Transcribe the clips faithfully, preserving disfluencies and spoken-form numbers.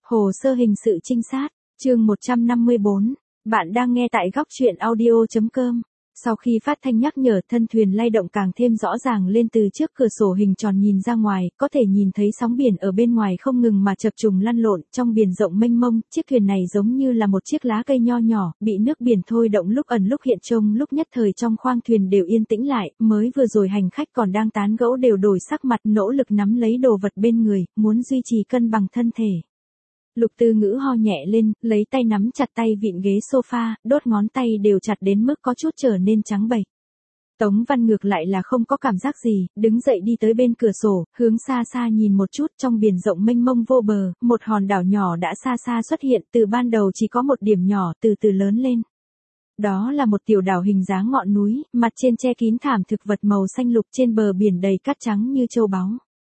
Hồ sơ hình sự trinh sát, chương một trăm năm mươi bốn. Bạn đang nghe tại góc truyện audio chấm com. Sau khi phát thanh nhắc nhở, thân thuyền lay động càng thêm rõ ràng lên. Từ trước cửa sổ hình tròn nhìn ra ngoài, có thể nhìn thấy sóng biển ở bên ngoài không ngừng mà chập trùng lăn lộn. Trong biển rộng mênh mông, chiếc thuyền này giống như là một chiếc lá cây nho nhỏ, bị nước biển thôi động lúc ẩn lúc hiện, trông lúc nhất thời trong khoang thuyền đều yên tĩnh lại. Mới vừa rồi hành khách còn đang tán gẫu đều đổi sắc mặt, nỗ lực nắm lấy đồ vật bên người, muốn duy trì cân bằng thân thể. Lục Tư Ngữ ho nhẹ lên, lấy tay nắm chặt tay vịn ghế sofa, đốt ngón tay đều chặt đến mức có chút trở nên trắng bệch. Tống Văn ngược lại là không có cảm giác gì, đứng dậy đi tới bên cửa sổ, hướng xa xa nhìn một chút. Trong biển rộng mênh mông vô bờ, một hòn đảo nhỏ đã xa xa xuất hiện, từ ban đầu chỉ có một điểm nhỏ từ từ lớn lên. Đó là một tiểu đảo hình dáng ngọn núi, mặt trên che kín thảm thực vật màu xanh lục, trên bờ biển đầy cát trắng như châu báu.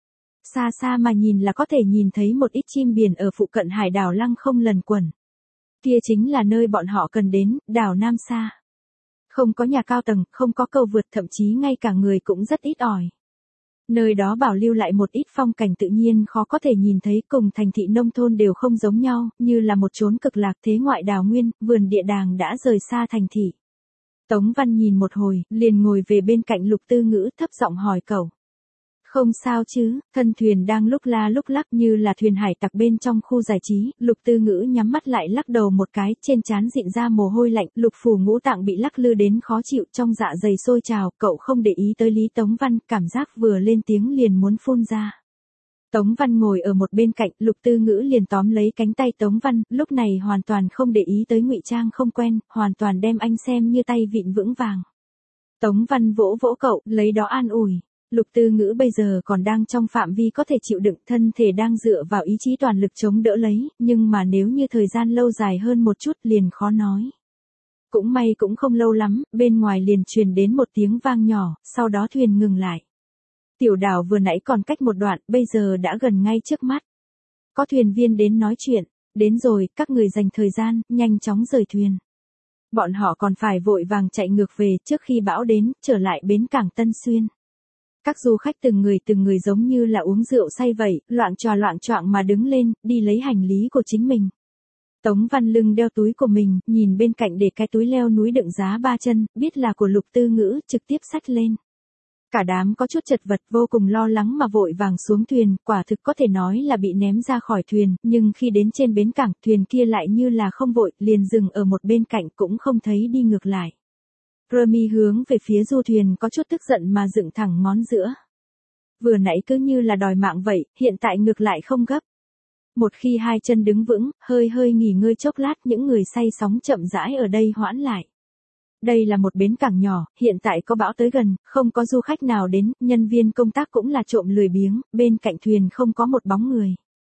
Xa xa mà nhìn là có thể nhìn thấy một ít chim biển ở phụ cận hải đảo lăng không lần quẩn. Kia chính là nơi bọn họ cần đến, đảo Nam Sa. Không có nhà cao tầng, không có cầu vượt, thậm chí ngay cả người cũng rất ít ỏi. Nơi đó bảo lưu lại một ít phong cảnh tự nhiên khó có thể nhìn thấy, cùng thành thị nông thôn đều không giống nhau, như là một chốn cực lạc thế ngoại đào nguyên, vườn địa đàng đã rời xa thành thị. Tống Văn nhìn một hồi, liền ngồi về bên cạnh Lục Tư Ngữ, thấp giọng hỏi cậu. Không sao chứ? Thân thuyền đang lúc la lúc lắc như là thuyền hải tặc bên trong khu giải trí. Lục Tư Ngữ nhắm mắt lại lắc đầu một cái, trên trán dịn ra mồ hôi lạnh. Lục phủ ngũ tạng bị lắc lư đến khó chịu, trong dạ dày sôi trào. Cậu không để ý tới Lý Tống Văn, cảm giác vừa lên tiếng liền muốn phun ra. Tống Văn ngồi ở một bên cạnh, Lục Tư Ngữ liền tóm lấy cánh tay Tống Văn, lúc này hoàn toàn không để ý tới ngụy trang không quen, hoàn toàn đem anh xem như tay vịn vững vàng. Tống Văn vỗ vỗ cậu, lấy đó an ủi. Lục Tư Ngữ bây giờ còn đang trong phạm vi có thể chịu đựng, thân thể đang dựa vào ý chí toàn lực chống đỡ lấy, nhưng mà nếu như thời gian lâu dài hơn một chút liền khó nói. Cũng may cũng không lâu lắm, bên ngoài liền truyền đến một tiếng vang nhỏ, sau đó thuyền ngừng lại. Tiểu đảo vừa nãy còn cách một đoạn, bây giờ đã gần ngay trước mắt. Có thuyền viên đến nói chuyện, đến rồi, các người dành thời gian, nhanh chóng rời thuyền. Bọn họ còn phải vội vàng chạy ngược về trước khi bão đến, trở lại bến cảng Tân Xuyên. Các du khách từng người từng người giống như là uống rượu say vậy, loạng choạng loạng choạng mà đứng lên, đi lấy hành lý của chính mình. Tống Văn lưng đeo túi của mình, nhìn bên cạnh để cái túi leo núi đựng giá ba chân, biết là của Lục Tư Ngữ, trực tiếp xách lên. Cả đám có chút chật vật, vô cùng lo lắng mà vội vàng xuống thuyền, quả thực có thể nói là bị ném ra khỏi thuyền, nhưng khi đến trên bến cảng, thuyền kia lại như là không vội, liền dừng ở một bên cạnh, cũng không thấy đi ngược lại. Remy hướng về phía du thuyền có chút tức giận mà dựng thẳng ngón giữa. Vừa nãy cứ như là đòi mạng vậy, hiện tại ngược lại không gấp. Một khi hai chân đứng vững, hơi hơi nghỉ ngơi chốc lát, những người say sóng chậm rãi ở đây hoãn lại. Đây là một bến cảng nhỏ, hiện tại có bão tới gần, không có du khách nào đến, nhân viên công tác cũng là trộm lười biếng, bên cạnh thuyền không có một bóng người.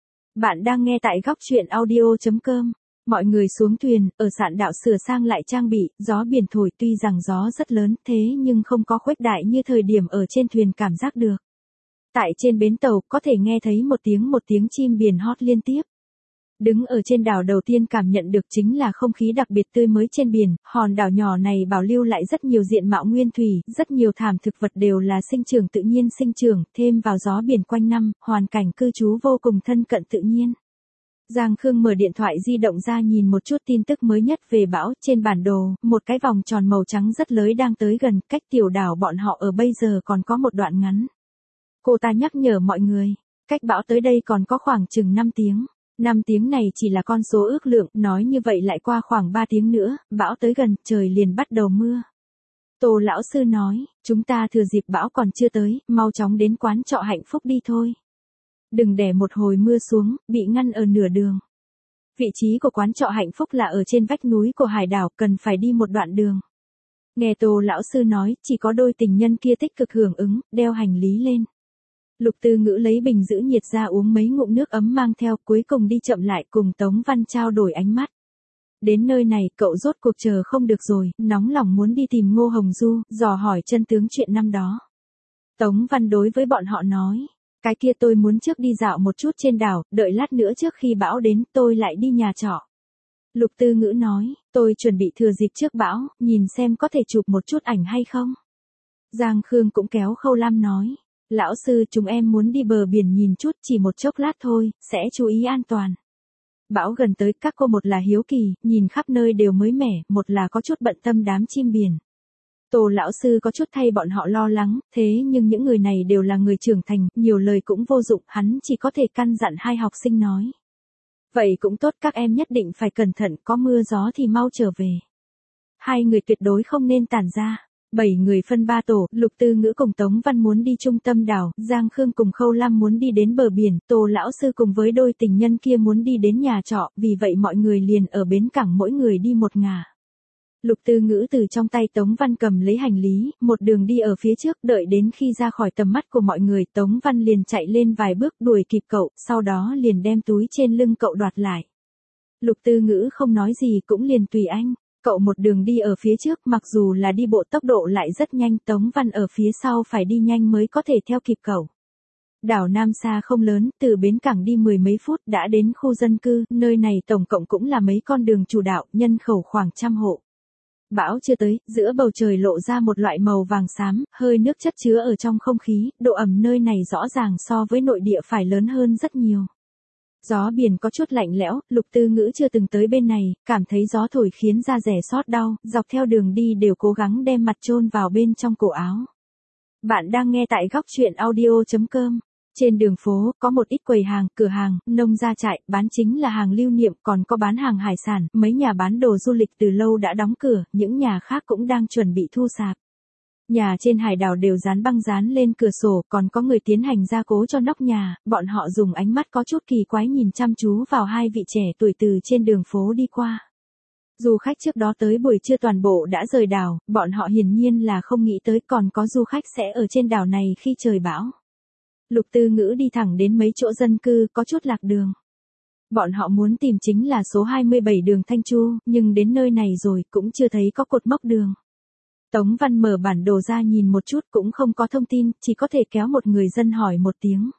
Bạn đang nghe tại góc truyện audio chấm com. Mọi người xuống thuyền, ở sạn đạo sửa sang lại trang bị, gió biển thổi, tuy rằng gió rất lớn, thế nhưng không có khuếch đại như thời điểm ở trên thuyền cảm giác được. Tại trên bến tàu, có thể nghe thấy một tiếng một tiếng chim biển hót liên tiếp. Đứng ở trên đảo đầu tiên cảm nhận được chính là không khí đặc biệt tươi mới trên biển, hòn đảo nhỏ này bảo lưu lại rất nhiều diện mạo nguyên thủy, rất nhiều thảm thực vật đều là sinh trưởng tự nhiên sinh trưởng, thêm vào gió biển quanh năm, hoàn cảnh cư trú vô cùng thân cận tự nhiên. Giang Khương mở điện thoại di động ra nhìn một chút tin tức mới nhất về bão, trên bản đồ, một cái vòng tròn màu trắng rất lớn đang tới gần, cách tiểu đảo bọn họ ở bây giờ còn có một đoạn ngắn. Cô ta nhắc nhở mọi người, cách bão tới đây còn có khoảng chừng năm tiếng. năm tiếng này chỉ là con số ước lượng, nói như vậy lại qua khoảng ba tiếng nữa, bão tới gần, trời liền bắt đầu mưa. Tô lão sư nói, chúng ta thừa dịp bão còn chưa tới, mau chóng đến quán trọ Hạnh Phúc đi thôi. Đừng để một hồi mưa xuống, bị ngăn ở nửa đường. Vị trí của quán trọ Hạnh Phúc là ở trên vách núi của hải đảo, cần phải đi một đoạn đường. Nghe Tô lão sư nói, chỉ có đôi tình nhân kia tích cực hưởng ứng, đeo hành lý lên. Lục Tư Ngữ lấy bình giữ nhiệt ra uống mấy ngụm nước ấm mang theo, cuối cùng đi chậm lại cùng Tống Văn trao đổi ánh mắt. Đến nơi này, cậu rốt cuộc chờ không được rồi, nóng lòng muốn đi tìm Ngô Hồng Du, dò hỏi chân tướng chuyện năm đó. Tống Văn đối với bọn họ nói. Cái kia tôi muốn trước đi dạo một chút trên đảo, đợi lát nữa trước khi bão đến, tôi lại đi nhà trọ. Lục Tư Ngữ nói, tôi chuẩn bị thừa dịp trước bão, nhìn xem có thể chụp một chút ảnh hay không. Giang Khương cũng kéo Khâu Lam nói, lão sư chúng em muốn đi bờ biển nhìn chút, chỉ một chốc lát thôi, sẽ chú ý an toàn. Bão gần tới, các cô một là hiếu kỳ, nhìn khắp nơi đều mới mẻ, một là có chút bận tâm đám chim biển. Tô lão sư có chút thay bọn họ lo lắng, thế nhưng những người này đều là người trưởng thành, nhiều lời cũng vô dụng, hắn chỉ có thể căn dặn hai học sinh nói. Vậy cũng tốt, các em nhất định phải cẩn thận, có mưa gió thì mau trở về. Hai người tuyệt đối không nên tản ra. Bảy người phân ba tổ, Lục Tư Ngữ cùng Tống Văn muốn đi trung tâm đảo, Giang Khương cùng Khâu Lam muốn đi đến bờ biển, Tô lão sư cùng với đôi tình nhân kia muốn đi đến nhà trọ, vì vậy mọi người liền ở bến cảng mỗi người đi một ngả. Lục Tư Ngữ từ trong tay Tống Văn cầm lấy hành lý, một đường đi ở phía trước, đợi đến khi ra khỏi tầm mắt của mọi người, Tống Văn liền chạy lên vài bước đuổi kịp cậu, sau đó liền đem túi trên lưng cậu đoạt lại. Lục Tư Ngữ không nói gì cũng liền tùy anh. Cậu một đường đi ở phía trước, mặc dù là đi bộ tốc độ lại rất nhanh, Tống Văn ở phía sau phải đi nhanh mới có thể theo kịp cậu. Đảo Nam Sa không lớn, từ bến cảng đi mười mấy phút đã đến khu dân cư, nơi này tổng cộng cũng là mấy con đường chủ đạo, nhân khẩu khoảng trăm hộ. Bão chưa tới, giữa bầu trời lộ ra một loại màu vàng xám, hơi nước chất chứa ở trong không khí, độ ẩm nơi này rõ ràng so với nội địa phải lớn hơn rất nhiều. Gió biển có chút lạnh lẽo, Lục Tư Ngữ chưa từng tới bên này, cảm thấy gió thổi khiến da rẻ xót đau, dọc theo đường đi đều cố gắng đem mặt chôn vào bên trong cổ áo. Bạn đang nghe tại góc truyện audio chấm com. Trên đường phố, có một ít quầy hàng, cửa hàng, nông gia trại, bán chính là hàng lưu niệm, còn có bán hàng hải sản, mấy nhà bán đồ du lịch từ lâu đã đóng cửa, những nhà khác cũng đang chuẩn bị thu sạp. Nhà trên hải đảo đều dán băng dán lên cửa sổ, còn có người tiến hành gia cố cho nóc nhà, bọn họ dùng ánh mắt có chút kỳ quái nhìn chăm chú vào hai vị trẻ tuổi từ trên đường phố đi qua. Du khách trước đó tới buổi trưa toàn bộ đã rời đảo, bọn họ hiển nhiên là không nghĩ tới còn có du khách sẽ ở trên đảo này khi trời bão. Lục Tư Ngữ đi thẳng đến mấy chỗ dân cư có chút lạc đường. Bọn họ muốn tìm chính là số hai mươi bảy đường Thanh Chu, nhưng đến nơi này rồi cũng chưa thấy có cột mốc đường. Tống Văn mở bản đồ ra nhìn một chút cũng không có thông tin, chỉ có thể kéo một người dân hỏi một tiếng.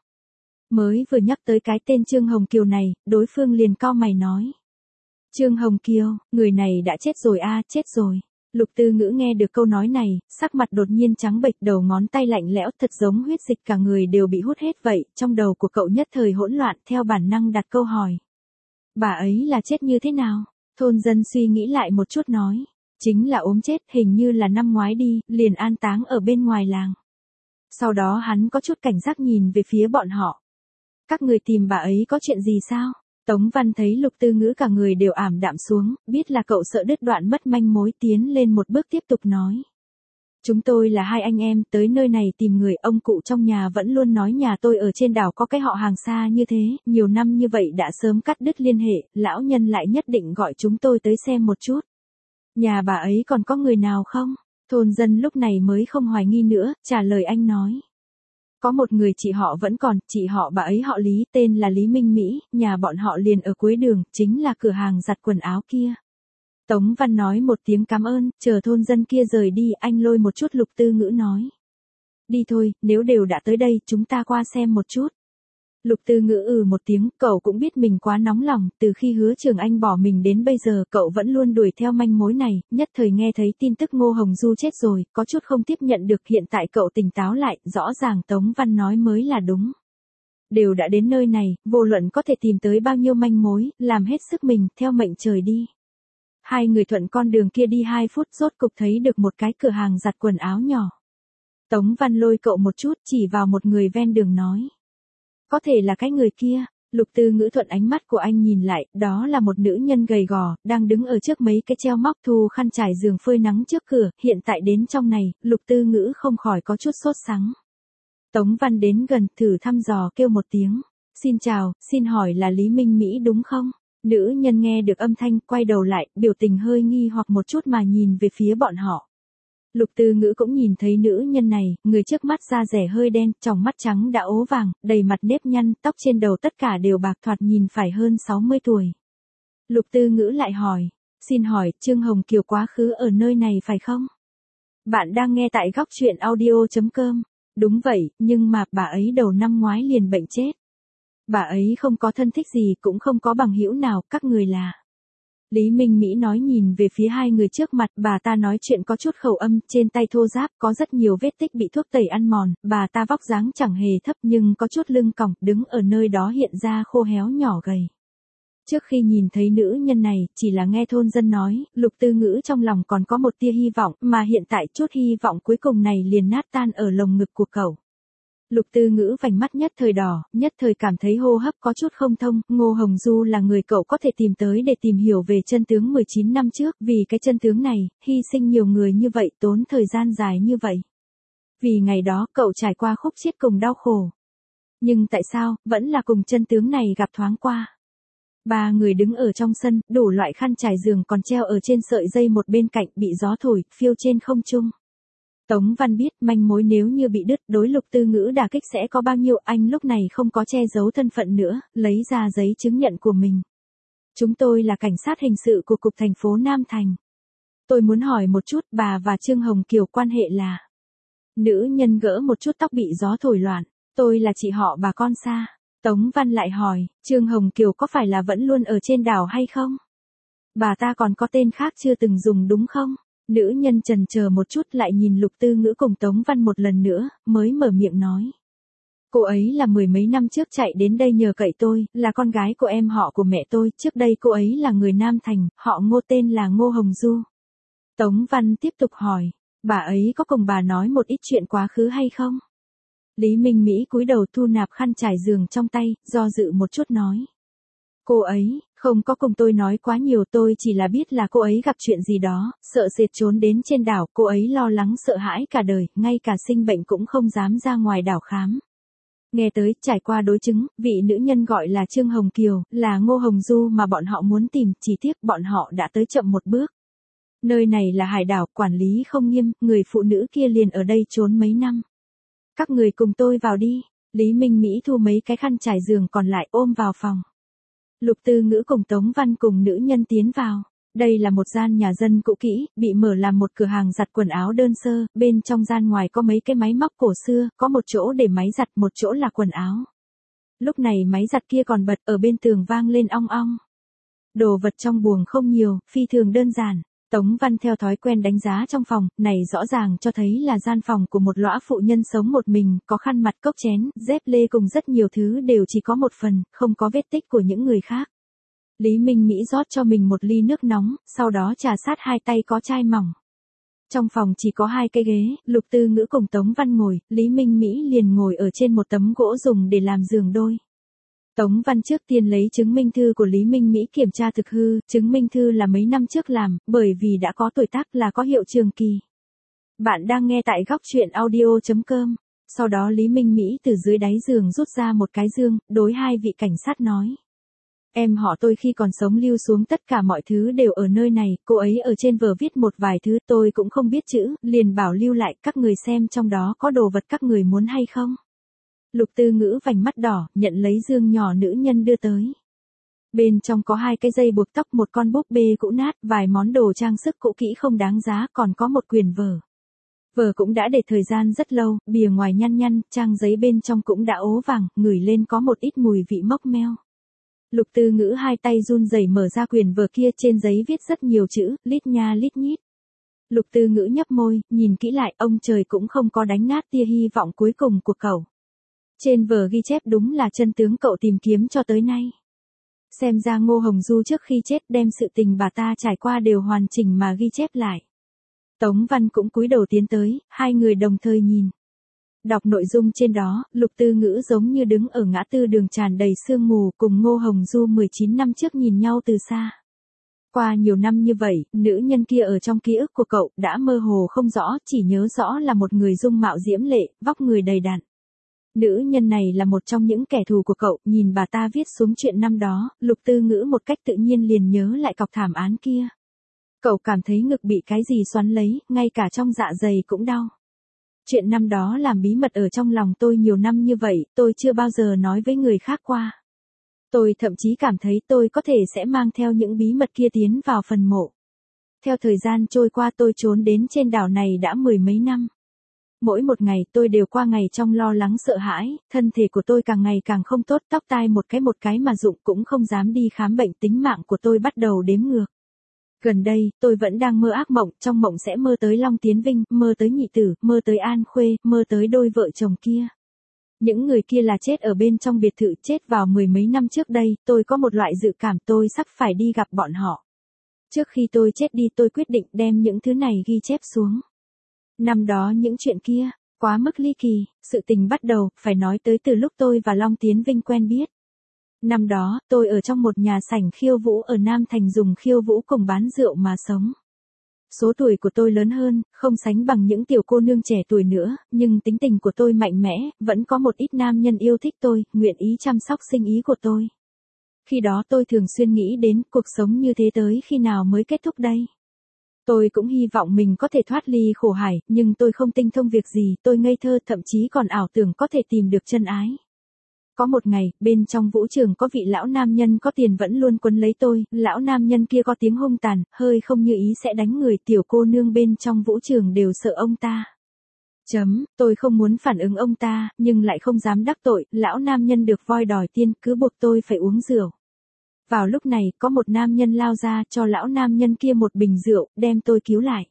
Mới vừa nhắc tới cái tên Trương Hồng Kiều này, đối phương liền cau mày nói. Trương Hồng Kiều, người này đã chết rồi a, à, chết rồi. Lục Tư Ngữ nghe được câu nói này, sắc mặt đột nhiên trắng bệch, đầu ngón tay lạnh lẽo thật giống huyết dịch cả người đều bị hút hết vậy, trong đầu của cậu nhất thời hỗn loạn theo bản năng đặt câu hỏi. Bà ấy là chết như thế nào? Thôn dân suy nghĩ lại một chút nói. Chính là ốm chết, hình như là năm ngoái đi, liền an táng ở bên ngoài làng. Sau đó hắn có chút cảnh giác nhìn về phía bọn họ. Các người tìm bà ấy có chuyện gì sao? Tống Văn thấy Lục Tư Ngữ cả người đều ảm đạm xuống, biết là cậu sợ đứt đoạn mất manh mối, tiến lên một bước tiếp tục nói. Chúng tôi là hai anh em, tới nơi này tìm người, ông cụ trong nhà vẫn luôn nói nhà tôi ở trên đảo có cái họ hàng xa như thế, nhiều năm như vậy đã sớm cắt đứt liên hệ, lão nhân lại nhất định gọi chúng tôi tới xem một chút. Nhà bà ấy còn có người nào không? Thôn dân lúc này mới không hoài nghi nữa, trả lời anh nói. Có một người chị họ vẫn còn, chị họ bà ấy họ Lý, tên là Lý Minh Mỹ, nhà bọn họ liền ở cuối đường, chính là cửa hàng giặt quần áo kia. Tống Văn nói một tiếng cảm ơn, chờ thôn dân kia rời đi, anh lôi một chút Lục Tư Ngữ nói. Đi thôi, nếu đều đã tới đây, chúng ta qua xem một chút. Lục Tư Ngữ ừ một tiếng, cậu cũng biết mình quá nóng lòng, từ khi Hứa Trường Anh bỏ mình đến bây giờ, cậu vẫn luôn đuổi theo manh mối này, nhất thời nghe thấy tin tức Ngô Hồng Du chết rồi, có chút không tiếp nhận được, hiện tại cậu tỉnh táo lại, rõ ràng Tống Văn nói mới là đúng. Đều đã đến nơi này, vô luận có thể tìm tới bao nhiêu manh mối, làm hết sức mình, theo mệnh trời đi. Hai người thuận con đường kia đi hai phút, rốt cục thấy được một cái cửa hàng giặt quần áo nhỏ. Tống Văn lôi cậu một chút, chỉ vào một người ven đường nói. Có thể là cái người kia. Lục Tư Ngữ thuận ánh mắt của anh nhìn lại, đó là một nữ nhân gầy gò, đang đứng ở trước mấy cái treo móc thu khăn trải giường phơi nắng trước cửa, hiện tại đến trong này, Lục Tư Ngữ không khỏi có chút sốt sắng. Tống Văn đến gần, thử thăm dò kêu một tiếng. Xin chào, xin hỏi là Lý Minh Mỹ đúng không? Nữ nhân nghe được âm thanh, quay đầu lại, biểu tình hơi nghi hoặc một chút mà nhìn về phía bọn họ. Lục Tư Ngữ cũng nhìn thấy nữ nhân này, người trước mắt da rẻ hơi đen, tròng mắt trắng đã ố vàng, đầy mặt nếp nhăn, tóc trên đầu tất cả đều bạc, thoạt nhìn phải hơn sáu mươi tuổi. Lục Tư Ngữ lại hỏi, xin hỏi, Trương Hồng Kiều quá khứ ở nơi này phải không? Bạn đang nghe tại góc truyện audio chấm com. Đúng vậy, nhưng mà bà ấy đầu năm ngoái liền bệnh chết. Bà ấy không có thân thích gì, cũng không có bằng hữu nào, các người là... Lý Minh Mỹ nói nhìn về phía hai người trước mặt, bà ta nói chuyện có chút khẩu âm, trên tay thô ráp, có rất nhiều vết tích bị thuốc tẩy ăn mòn, bà ta vóc dáng chẳng hề thấp nhưng có chút lưng còng, đứng ở nơi đó hiện ra khô héo nhỏ gầy. Trước khi nhìn thấy nữ nhân này, chỉ là nghe thôn dân nói, Lục Tư Ngữ trong lòng còn có một tia hy vọng, mà hiện tại chút hy vọng cuối cùng này liền nát tan ở lồng ngực của cậu. Lục Tư Ngữ vành mắt nhất thời đỏ, nhất thời cảm thấy hô hấp có chút không thông, Ngô Hồng Du là người cậu có thể tìm tới để tìm hiểu về chân tướng mười chín năm trước, vì cái chân tướng này, hy sinh nhiều người như vậy, tốn thời gian dài như vậy. Vì ngày đó cậu trải qua khúc chiết cùng đau khổ. Nhưng tại sao, vẫn là cùng chân tướng này gặp thoáng qua. Ba người đứng ở trong sân, đủ loại khăn trải giường còn treo ở trên sợi dây một bên cạnh bị gió thổi, phiêu trên không trung. Tống Văn biết manh mối nếu như bị đứt đối Lục Tư Ngữ đả kích sẽ có bao nhiêu, anh lúc này không có che giấu thân phận nữa, lấy ra giấy chứng nhận của mình. Chúng tôi là cảnh sát hình sự của Cục thành phố Nam Thành. Tôi muốn hỏi một chút bà và Trương Hồng Kiều quan hệ là. Nữ nhân gỡ một chút tóc bị gió thổi loạn, tôi là chị họ bà con xa. Tống Văn lại hỏi, Trương Hồng Kiều có phải là vẫn luôn ở trên đảo hay không? Bà ta còn có tên khác chưa từng dùng đúng không? Nữ nhân chần chờ một chút lại nhìn Lục Tư Ngữ cùng Tống Văn một lần nữa, mới mở miệng nói. Cô ấy là mười mấy năm trước chạy đến đây nhờ cậy tôi, là con gái của em họ của mẹ tôi, trước đây cô ấy là người Nam Thành, họ Ngô tên là Ngô Hồng Du. Tống Văn tiếp tục hỏi, bà ấy có cùng bà nói một ít chuyện quá khứ hay không? Lý Minh Mỹ cúi đầu thu nạp khăn trải giường trong tay, do dự một chút nói. Cô ấy, không có cùng tôi nói quá nhiều, tôi chỉ là biết là cô ấy gặp chuyện gì đó, sợ sệt trốn đến trên đảo, cô ấy lo lắng sợ hãi cả đời, ngay cả sinh bệnh cũng không dám ra ngoài đảo khám. Nghe tới, trải qua đối chứng, vị nữ nhân gọi là Trương Hồng Kiều, là Ngô Hồng Du mà bọn họ muốn tìm, chỉ tiếc bọn họ đã tới chậm một bước. Nơi này là hải đảo, quản lý không nghiêm, người phụ nữ kia liền ở đây trốn mấy năm. Các người cùng tôi vào đi, Lý Minh Mỹ thu mấy cái khăn trải giường còn lại ôm vào phòng. Lục Tư Ngữ cùng Tống Văn cùng nữ nhân tiến vào. Đây là một gian nhà dân cũ kỹ, bị mở làm một cửa hàng giặt quần áo đơn sơ, bên trong gian ngoài có mấy cái máy móc cổ xưa, có một chỗ để máy giặt, một chỗ là quần áo. Lúc này máy giặt kia còn bật ở bên tường vang lên ong ong. Đồ vật trong buồng không nhiều, phi thường đơn giản. Tống Văn theo thói quen đánh giá trong phòng, này rõ ràng cho thấy là gian phòng của một lõa phụ nhân sống một mình, có khăn mặt, cốc chén, dép lê cùng rất nhiều thứ đều chỉ có một phần, không có vết tích của những người khác. Lý Minh Mỹ rót cho mình một ly nước nóng, sau đó trà sát hai tay có chai mỏng. Trong phòng chỉ có hai cái ghế, Lục Tư Ngữ cùng Tống Văn ngồi, Lý Minh Mỹ liền ngồi ở trên một tấm gỗ dùng để làm giường đôi. Tống Văn trước tiên lấy chứng minh thư của Lý Minh Mỹ kiểm tra thực hư, chứng minh thư là mấy năm trước làm, bởi vì đã có tuổi tác là có hiệu trường kỳ. Bạn đang nghe tại góc truyện audio chấm com. Sau đó Lý Minh Mỹ từ dưới đáy giường rút ra một cái dương, đối hai vị cảnh sát nói. Em họ tôi khi còn sống lưu xuống tất cả mọi thứ đều ở nơi này, cô ấy ở trên vở viết một vài thứ tôi cũng không biết chữ, liền bảo lưu lại, các người xem trong đó có đồ vật các người muốn hay không. Lục Tư Ngữ vành mắt đỏ, nhận lấy dương nhỏ nữ nhân đưa tới. Bên trong có hai cái dây buộc tóc, một con búp bê cũ nát, vài món đồ trang sức cũ kỹ không đáng giá, còn có một quyển vở. Vở cũng đã để thời gian rất lâu, bìa ngoài nhăn nhăn, trang giấy bên trong cũng đã ố vàng, ngửi lên có một ít mùi vị mốc meo. Lục Tư Ngữ hai tay run rẩy mở ra quyển vở kia, trên giấy viết rất nhiều chữ, lít nha lít nhít. Lục Tư Ngữ nhấp môi, nhìn kỹ lại, ông trời cũng không có đánh nát tia hy vọng cuối cùng của cậu. Trên vở ghi chép đúng là chân tướng cậu tìm kiếm cho tới nay. Xem ra Ngô Hồng Du trước khi chết đem sự tình bà ta trải qua đều hoàn chỉnh mà ghi chép lại. Tống Văn cũng cúi đầu tiến tới, hai người đồng thời nhìn. Đọc nội dung trên đó, Lục Tư Ngữ giống như đứng ở ngã tư đường tràn đầy sương mù cùng Ngô Hồng Du mười chín năm trước nhìn nhau từ xa. Qua nhiều năm như vậy, nữ nhân kia ở trong ký ức của cậu đã mơ hồ không rõ, chỉ nhớ rõ là một người dung mạo diễm lệ, vóc người đầy đặn. Nữ nhân này là một trong những kẻ thù của cậu, nhìn bà ta viết xuống chuyện năm đó, Lục Tư Ngữ một cách tự nhiên liền nhớ lại cọc thảm án kia. Cậu cảm thấy ngực bị cái gì xoắn lấy, ngay cả trong dạ dày cũng đau. Chuyện năm đó làm bí mật ở trong lòng tôi nhiều năm như vậy, tôi chưa bao giờ nói với người khác qua. Tôi thậm chí cảm thấy tôi có thể sẽ mang theo những bí mật kia tiến vào phần mộ. Theo thời gian trôi qua tôi trốn đến trên đảo này đã mười mấy năm. Mỗi một ngày tôi đều qua ngày trong lo lắng sợ hãi, thân thể của tôi càng ngày càng không tốt, tóc tai một cái một cái mà rụng cũng không dám đi khám bệnh, tính mạng của tôi bắt đầu đếm ngược. Gần đây, tôi vẫn đang mơ ác mộng, trong mộng sẽ mơ tới Long Tiến Vinh, mơ tới nhị tử, mơ tới An Khuê, mơ tới đôi vợ chồng kia. Những người kia là chết ở bên trong biệt thự, chết vào mười mấy năm trước đây, tôi có một loại dự cảm tôi sắp phải đi gặp bọn họ. Trước khi tôi chết đi tôi quyết định đem những thứ này ghi chép xuống. Năm đó những chuyện kia, quá mức ly kỳ, sự tình bắt đầu, phải nói tới từ lúc tôi và Long Tiến Vinh quen biết. Năm đó, tôi ở trong một nhà sảnh khiêu vũ ở Nam Thành dùng khiêu vũ cùng bán rượu mà sống. Số tuổi của tôi lớn hơn, không sánh bằng những tiểu cô nương trẻ tuổi nữa, nhưng tính tình của tôi mạnh mẽ, vẫn có một ít nam nhân yêu thích tôi, nguyện ý chăm sóc sinh ý của tôi. Khi đó tôi thường xuyên nghĩ đến cuộc sống như thế tới khi nào mới kết thúc đây. Tôi cũng hy vọng mình có thể thoát ly khổ hải, nhưng tôi không tinh thông việc gì, tôi ngây thơ thậm chí còn ảo tưởng có thể tìm được chân ái. Có một ngày, bên trong vũ trường có vị lão nam nhân có tiền vẫn luôn quấn lấy tôi, lão nam nhân kia có tiếng hung tàn, hơi không như ý sẽ đánh người, tiểu cô nương bên trong vũ trường đều sợ ông ta. Chấm, tôi không muốn phản ứng ông ta, nhưng lại không dám đắc tội, lão nam nhân được voi đòi tiên, cứ buộc tôi phải uống rượu. Vào lúc này, có một nam nhân lao ra cho lão nam nhân kia một bình rượu, đem tôi cứu lại.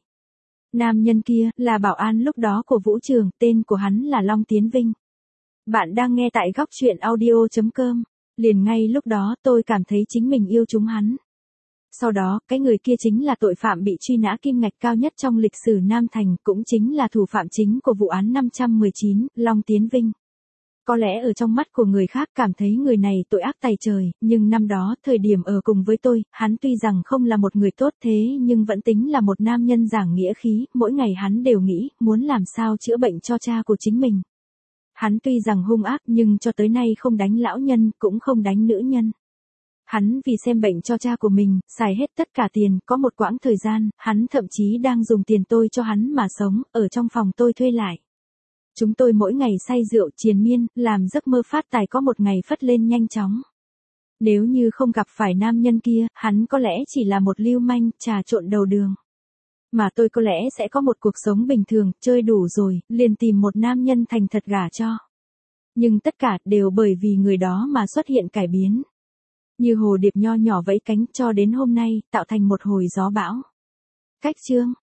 Nam nhân kia, là bảo an lúc đó của vũ trường, tên của hắn là Long Tiến Vinh. Bạn đang nghe tại góc truyện audio chấm com. Liền ngay lúc đó tôi cảm thấy chính mình yêu chúng hắn. Sau đó, cái người kia chính là tội phạm bị truy nã kim ngạch cao nhất trong lịch sử Nam Thành, cũng chính là thủ phạm chính của vụ án năm trăm mười chín, Long Tiến Vinh. Có lẽ ở trong mắt của người khác cảm thấy người này tội ác tày trời, nhưng năm đó, thời điểm ở cùng với tôi, hắn tuy rằng không là một người tốt thế nhưng vẫn tính là một nam nhân giảng nghĩa khí, mỗi ngày hắn đều nghĩ, muốn làm sao chữa bệnh cho cha của chính mình. Hắn tuy rằng hung ác nhưng cho tới nay không đánh lão nhân, cũng không đánh nữ nhân. Hắn vì xem bệnh cho cha của mình, xài hết tất cả tiền, có một quãng thời gian, hắn thậm chí đang dùng tiền tôi cho hắn mà sống, ở trong phòng tôi thuê lại. Chúng tôi mỗi ngày say rượu triền miên, làm giấc mơ phát tài có một ngày phất lên nhanh chóng. Nếu như không gặp phải nam nhân kia, hắn có lẽ chỉ là một lưu manh, trà trộn đầu đường. Mà tôi có lẽ sẽ có một cuộc sống bình thường, chơi đủ rồi, liền tìm một nam nhân thành thật gả cho. Nhưng tất cả đều bởi vì người đó mà xuất hiện cải biến. Như hồ điệp nho nhỏ vẫy cánh cho đến hôm nay, tạo thành một hồi gió bão. Cách chương